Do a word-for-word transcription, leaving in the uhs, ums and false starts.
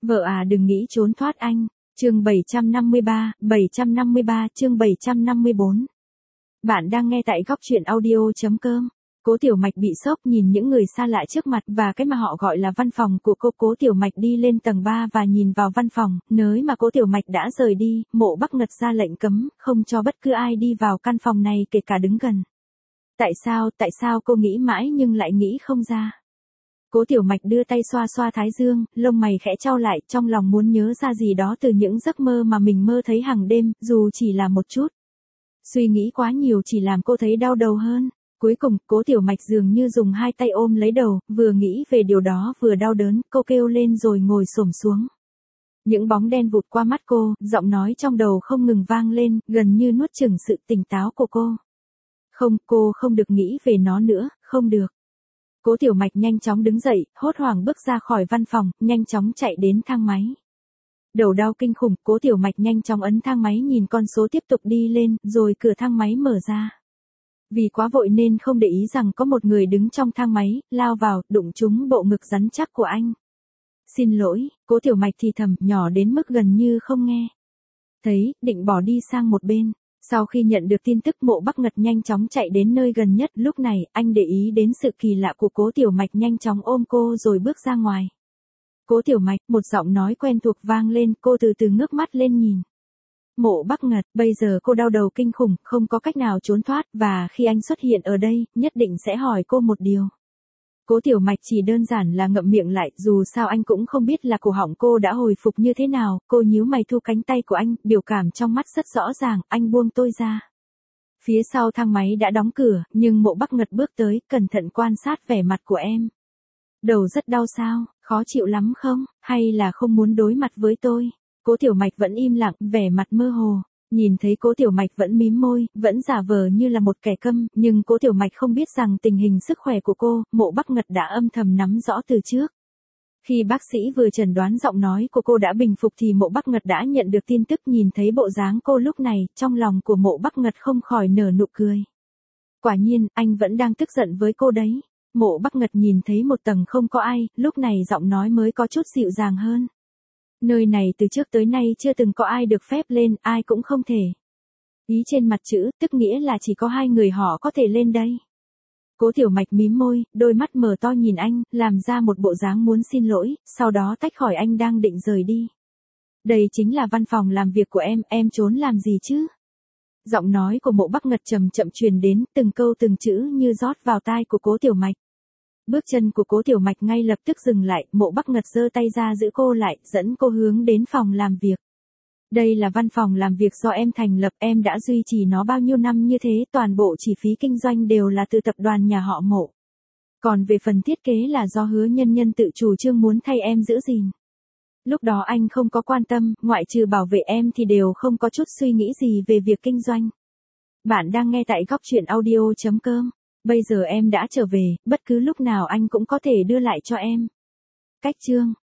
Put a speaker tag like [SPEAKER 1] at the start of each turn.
[SPEAKER 1] Vợ à đừng nghĩ trốn thoát anh. Chương bảy trăm năm mươi ba, bảy trăm năm mươi ba, chương bảy trăm năm mươi bốn. Bạn đang nghe tại góc truyện audio chấm com. Cố Tiểu Mạch bị sốc nhìn những người xa lạ trước mặt và cái mà họ gọi là văn phòng của cô. Cố Tiểu Mạch đi lên tầng ba và nhìn vào văn phòng, nơi mà Cố Tiểu Mạch đã rời đi. Mộ Bắc Ngật ra lệnh cấm, không cho bất cứ ai đi vào căn phòng này kể cả đứng gần. Tại sao, tại sao cô nghĩ mãi nhưng lại nghĩ không ra. Cố Tiểu Mạch đưa tay xoa xoa thái dương, lông mày khẽ chau lại, trong lòng muốn nhớ ra gì đó từ những giấc mơ mà mình mơ thấy hàng đêm, dù chỉ là một chút. Suy nghĩ quá nhiều chỉ làm cô thấy đau đầu hơn. Cuối cùng, Cố Tiểu Mạch dường như dùng hai tay ôm lấy đầu, vừa nghĩ về điều đó vừa đau đớn, cô kêu lên rồi ngồi xổm xuống. Những bóng đen vụt qua mắt cô, giọng nói trong đầu không ngừng vang lên, gần như nuốt chửng sự tỉnh táo của cô. Không, cô không được nghĩ về nó nữa, không được. Cố Tiểu Mạch nhanh chóng đứng dậy, hốt hoảng bước ra khỏi văn phòng, nhanh chóng chạy đến thang máy. Đầu đau kinh khủng, Cố Tiểu Mạch nhanh chóng ấn thang máy nhìn con số tiếp tục đi lên, rồi cửa thang máy mở ra. Vì quá vội nên không để ý rằng có một người đứng trong thang máy, lao vào, đụng trúng bộ ngực rắn chắc của anh. Xin lỗi, Cố Tiểu Mạch thì thầm, nhỏ đến mức gần như không nghe. Thấy, định bỏ đi sang một bên. Sau khi nhận được tin tức, Mộ Bắc Ngật nhanh chóng chạy đến nơi gần nhất, lúc này, anh để ý đến sự kỳ lạ của Cố Tiểu Mạch nhanh chóng ôm cô rồi bước ra ngoài. Cố Tiểu Mạch, một giọng nói quen thuộc vang lên, cô từ từ ngước mắt lên nhìn. Mộ Bắc Ngật, bây giờ cô đau đầu kinh khủng, không có cách nào trốn thoát, và khi anh xuất hiện ở đây, nhất định sẽ hỏi cô một điều. Cố Tiểu Mạch chỉ đơn giản là ngậm miệng lại, dù sao anh cũng không biết là cổ họng cô đã hồi phục như thế nào, cô nhíu mày thu cánh tay của anh, biểu cảm trong mắt rất rõ ràng, anh buông tôi ra. Phía sau thang máy đã đóng cửa, nhưng Mộ Bắc Ngật bước tới, cẩn thận quan sát vẻ mặt của em. Đầu rất đau sao, khó chịu lắm không, hay là không muốn đối mặt với tôi? Cố Tiểu Mạch vẫn im lặng, vẻ mặt mơ hồ. Nhìn thấy Cố Tiểu Mạch vẫn mím môi, vẫn giả vờ như là một kẻ câm, nhưng Cố Tiểu Mạch không biết rằng tình hình sức khỏe của cô, Mộ Bắc Ngật đã âm thầm nắm rõ từ trước. Khi bác sĩ vừa chẩn đoán giọng nói của cô đã bình phục thì Mộ Bắc Ngật đã nhận được tin tức, nhìn thấy bộ dáng cô lúc này, trong lòng của Mộ Bắc Ngật không khỏi nở nụ cười. Quả nhiên, anh vẫn đang tức giận với cô đấy. Mộ Bắc Ngật nhìn thấy một tầng không có ai, lúc này giọng nói mới có chút dịu dàng hơn. Nơi này từ trước tới nay chưa từng có ai được phép lên, ai cũng không thể. Ý trên mặt chữ, tức nghĩa là chỉ có hai người họ có thể lên đây. Cố Tiểu Mạch mím môi, đôi mắt mở to nhìn anh, làm ra một bộ dáng muốn xin lỗi, sau đó tách khỏi anh đang định rời đi. Đây chính là văn phòng làm việc của em, em trốn làm gì chứ? Giọng nói của Mộ Bắc Ngật chậm chậm truyền đến, từng câu từng chữ như rót vào tai của Cố Tiểu Mạch. Bước chân của Cố Tiểu Mạch ngay lập tức dừng lại, Mộ Bắc Ngật giơ tay ra giữ cô lại, dẫn cô hướng đến phòng làm việc. Đây là văn phòng làm việc do em thành lập, em đã duy trì nó bao nhiêu năm như thế, toàn bộ chi phí kinh doanh đều là từ tập đoàn nhà họ Mộ. Còn về phần thiết kế là do Hứa Nhân Nhân tự chủ trương muốn thay em giữ gìn. Lúc đó anh không có quan tâm, ngoại trừ bảo vệ em thì đều không có chút suy nghĩ gì về việc kinh doanh. Bạn đang nghe tại góc truyện audio chấm com. Bây giờ em đã trở về, bất cứ lúc nào anh cũng có thể đưa lại cho em. Cách chương